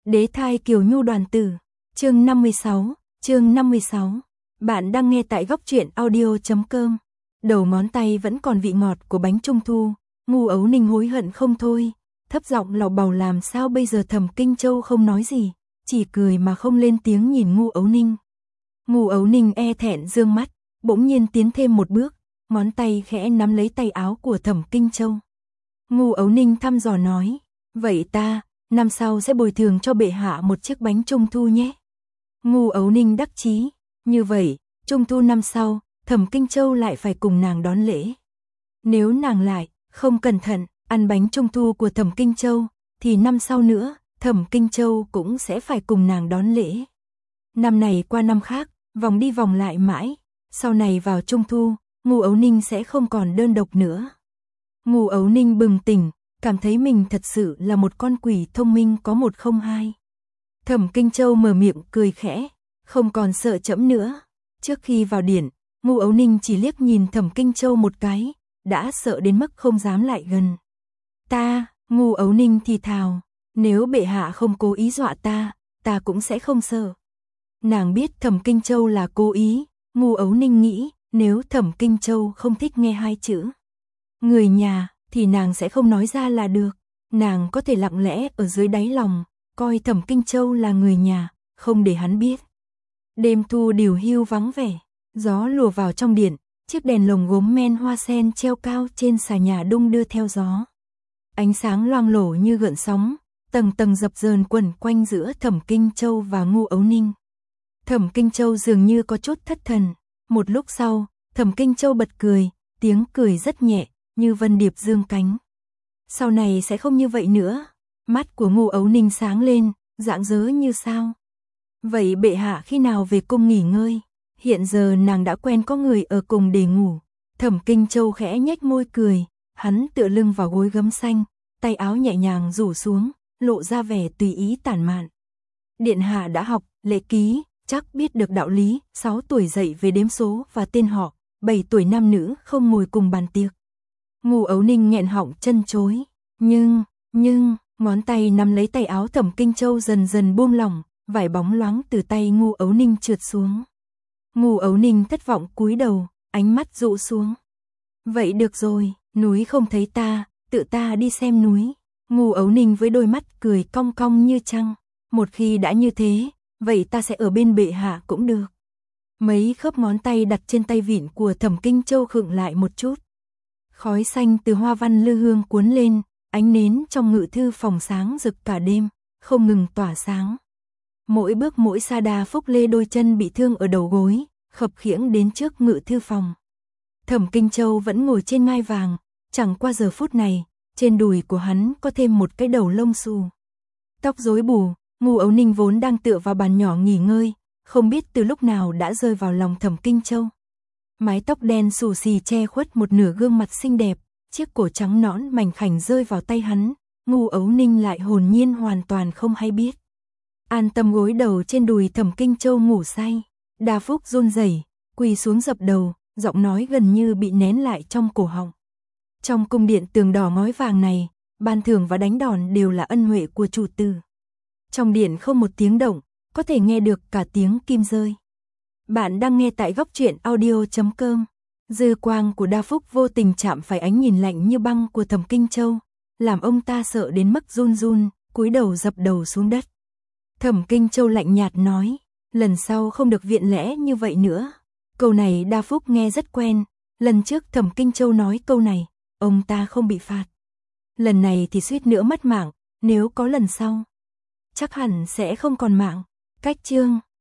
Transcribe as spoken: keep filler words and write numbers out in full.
Đế thai Kiều Nhu đoàn tử, chương năm mươi sáu, chương năm mươi sáu. Bạn đang nghe tại góc truyện audio chấm com. Đầu ngón tay vẫn còn vị ngọt của bánh trung thu, Ngu Ấu Ninh hối hận không thôi, thấp giọng lầu bầu làm sao bây giờ. Thẩm Kinh Châu không nói gì, chỉ cười mà không lên tiếng nhìn Ngu Ấu Ninh. Ngu Ấu Ninh e thẹn dương mắt, bỗng nhiên tiến thêm một bước, ngón tay khẽ nắm lấy tay áo của Thẩm Kinh Châu. Ngu Ấu Ninh thăm dò nói, vậy ta, năm sau sẽ bồi thường cho bệ hạ một chiếc bánh trung thu nhé. Ngu Ấu Ninh đắc chí, như vậy, trung thu năm sau, Thẩm Kinh Châu lại phải cùng nàng đón lễ. Nếu nàng lại, không cẩn thận, ăn bánh trung thu của Thẩm Kinh Châu, thì năm sau nữa, Thẩm Kinh Châu cũng sẽ phải cùng nàng đón lễ. Năm này qua năm khác, vòng đi vòng lại mãi, sau này vào trung thu, Ngu Ấu Ninh sẽ không còn đơn độc nữa. Ngu Ấu Ninh bừng tỉnh, cảm thấy mình thật sự là một con quỷ thông minh có một không hai. Thẩm Kinh Châu mở miệng cười khẽ, không còn sợ trẫm nữa. Trước khi vào điện, Ngu Ấu Ninh chỉ liếc nhìn Thẩm Kinh Châu một cái, đã sợ đến mức không dám lại gần. Ta, Ngu Ấu Ninh thì thào, nếu bệ hạ không cố ý dọa ta, ta cũng sẽ không sợ. Nàng biết Thẩm Kinh Châu là cố ý, Ngu Ấu Ninh nghĩ, nếu Thẩm Kinh Châu không thích nghe hai chữ người nhà, thì nàng sẽ không nói ra là được. Nàng có thể lặng lẽ ở dưới đáy lòng, coi Thẩm Kinh Châu là người nhà, không để hắn biết. Đêm thu điều hưu vắng vẻ, gió lùa vào trong điện, chiếc đèn lồng gốm men hoa sen treo cao trên xà nhà đung đưa theo gió. Ánh sáng loang lổ như gợn sóng, tầng tầng dập dờn quẩn quanh giữa Thẩm Kinh Châu và Ngu Ấu Ninh. Thẩm Kinh Châu dường như có chút thất thần, một lúc sau, Thẩm Kinh Châu bật cười, tiếng cười rất nhẹ, như vân điệp dương cánh. Sau này sẽ không như vậy nữa. Mắt của Ngu Ấu Ninh sáng lên, rạng rỡ như sao. Vậy bệ hạ khi nào về cung nghỉ ngơi? Hiện giờ nàng đã quen có người ở cùng để ngủ. Thẩm Kinh Châu khẽ nhếch môi cười, hắn tựa lưng vào gối gấm xanh, tay áo nhẹ nhàng rủ xuống, lộ ra vẻ tùy ý tản mạn. Điện hạ đã học lễ ký, chắc biết được đạo lý, sáu tuổi dậy về đếm số và tên họ, bảy tuổi nam nữ không ngồi cùng bàn tiệc. Ngu Ấu Ninh nghẹn họng chân chối, nhưng, nhưng, ngón tay nắm lấy tay áo Thẩm Kinh Châu dần dần buông lỏng, vải bóng loáng từ tay Ngu Ấu Ninh trượt xuống. Ngu Ấu Ninh thất vọng cúi đầu, ánh mắt dụ xuống. Vậy được rồi, núi không thấy ta, tự ta đi xem núi. Ngu Ấu Ninh với đôi mắt cười cong cong như trăng, một khi đã như thế, vậy ta sẽ ở bên bệ hạ cũng được. Mấy khớp ngón tay đặt trên tay vịn của Thẩm Kinh Châu khựng lại một chút. Khói xanh từ hoa văn lư hương cuốn lên, ánh nến trong ngự thư phòng sáng rực cả đêm, không ngừng tỏa sáng. Mỗi bước mỗi sa đà phúc lê đôi chân bị thương ở đầu gối, khập khiễng đến trước ngự thư phòng. Thẩm Kinh Châu vẫn ngồi trên ngai vàng, chẳng qua giờ phút này, trên đùi của hắn có thêm một cái đầu lông xù. Tóc rối bù, Ngu Ấu Ninh vốn đang tựa vào bàn nhỏ nghỉ ngơi, không biết từ lúc nào đã rơi vào lòng Thẩm Kinh Châu. Mái tóc đen xù xì che khuất một nửa gương mặt xinh đẹp, chiếc cổ trắng nõn mảnh khảnh rơi vào tay hắn, Ngu Ấu Ninh lại hồn nhiên hoàn toàn không hay biết. An tâm gối đầu trên đùi Thẩm Kinh Châu ngủ say, Đa Phúc run rẩy, quỳ xuống dập đầu, giọng nói gần như bị nén lại trong cổ họng. Trong cung điện tường đỏ ngói vàng này, ban thưởng và đánh đòn đều là ân huệ của chủ tử. Trong điện không một tiếng động, có thể nghe được cả tiếng kim rơi. Bạn đang nghe tại góc truyện audio chấm com. Dư quang của Đa Phúc vô tình chạm phải ánh nhìn lạnh như băng của Thẩm Kinh Châu, làm ông ta sợ đến mức run run, cúi đầu dập đầu xuống đất. Thẩm Kinh Châu lạnh nhạt nói, lần sau không được viện lẽ như vậy nữa. Câu này Đa Phúc nghe rất quen, lần trước Thẩm Kinh Châu nói câu này, ông ta không bị phạt. Lần này thì suýt nữa mất mạng, nếu có lần sau, chắc hẳn sẽ không còn mạng. Cách chương